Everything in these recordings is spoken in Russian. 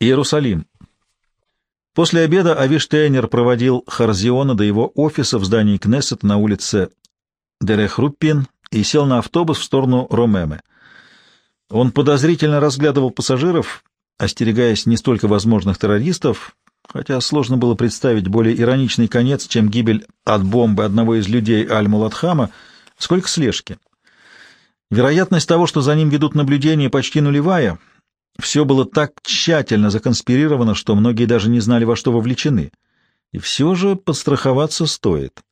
Иерусалим. После обеда Ави Штейнер проводил Харзиона до его офиса в здании Кнессет на улице Дерехруппин и сел на автобус в сторону Ромемы. Он подозрительно разглядывал пассажиров, остерегаясь не столько возможных террористов, хотя сложно было представить более ироничный конец, чем гибель от бомбы одного из людей Аль-Муладхама, сколько слежки. Вероятность того, что за ним ведут наблюдения, почти нулевая. Все было так тщательно законспирировано, что многие даже не знали, во что вовлечены. И все же подстраховаться стоит.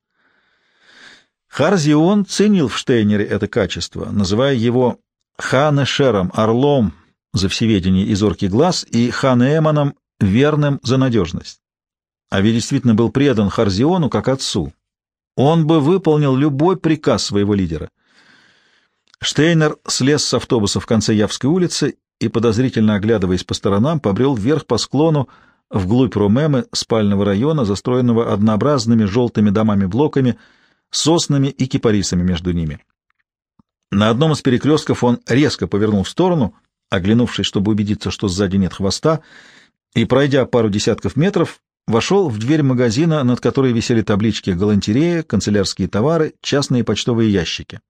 Харзион ценил в Штейнере это качество, называя его Ханешером, орлом за всеведение и зоркий глаз, и Ханеэманом, верным за надежность. Ави действительно был предан Харзиону как отцу. Он бы выполнил любой приказ своего лидера. Штейнер слез с автобуса в конце Явской улицы и, подозрительно оглядываясь по сторонам, побрел вверх по склону вглубь Ромемы, спального района, застроенного однообразными желтыми домами-блоками, соснами и кипарисами между ними. На одном из перекрестков он резко повернул в сторону, оглянувшись, чтобы убедиться, что сзади нет хвоста, и, пройдя пару десятков метров, вошел в дверь магазина, над которой висели таблички «Галантерея», «Канцелярские товары», «Частные почтовые ящики».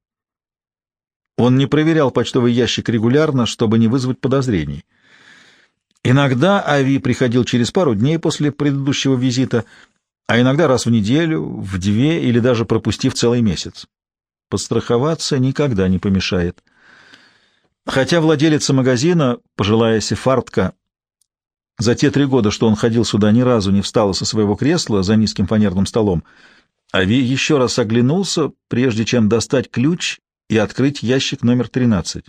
Он не проверял почтовый ящик регулярно, чтобы не вызвать подозрений. Иногда Ави приходил через пару дней после предыдущего визита, а иногда раз в неделю, в две или даже пропустив целый месяц. Подстраховаться никогда не помешает. Хотя владелица магазина, пожилая сефардка, за те 3 года, что он ходил сюда, ни разу не встала со своего кресла за низким фанерным столом, Ави еще раз оглянулся, прежде чем достать ключ и открыть ящик номер 13.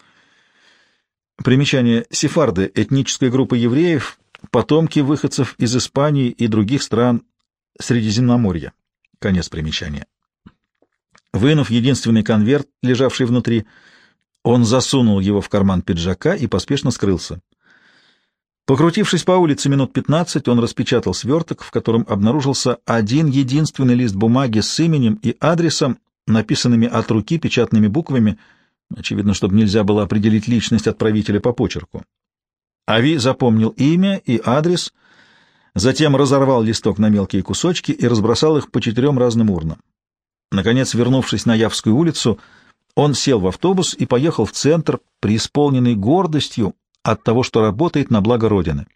Примечание: сефарды — этническая группа евреев, потомки выходцев из Испании и других стран Средиземноморья. Конец примечания. Вынув единственный конверт, лежавший внутри, он засунул его в карман пиджака и поспешно скрылся. Покрутившись по улице минут 15, он распечатал сверток, в котором обнаружился один единственный лист бумаги с именем и адресом, написанными от руки печатными буквами, очевидно, чтобы нельзя было определить личность отправителя по почерку. Ави запомнил имя и адрес, затем разорвал листок на мелкие кусочки и разбросал их по 4 разным урнам. Наконец, вернувшись на Явскую улицу, он сел в автобус и поехал в центр, преисполненный гордостью от того, что работает на благо Родины.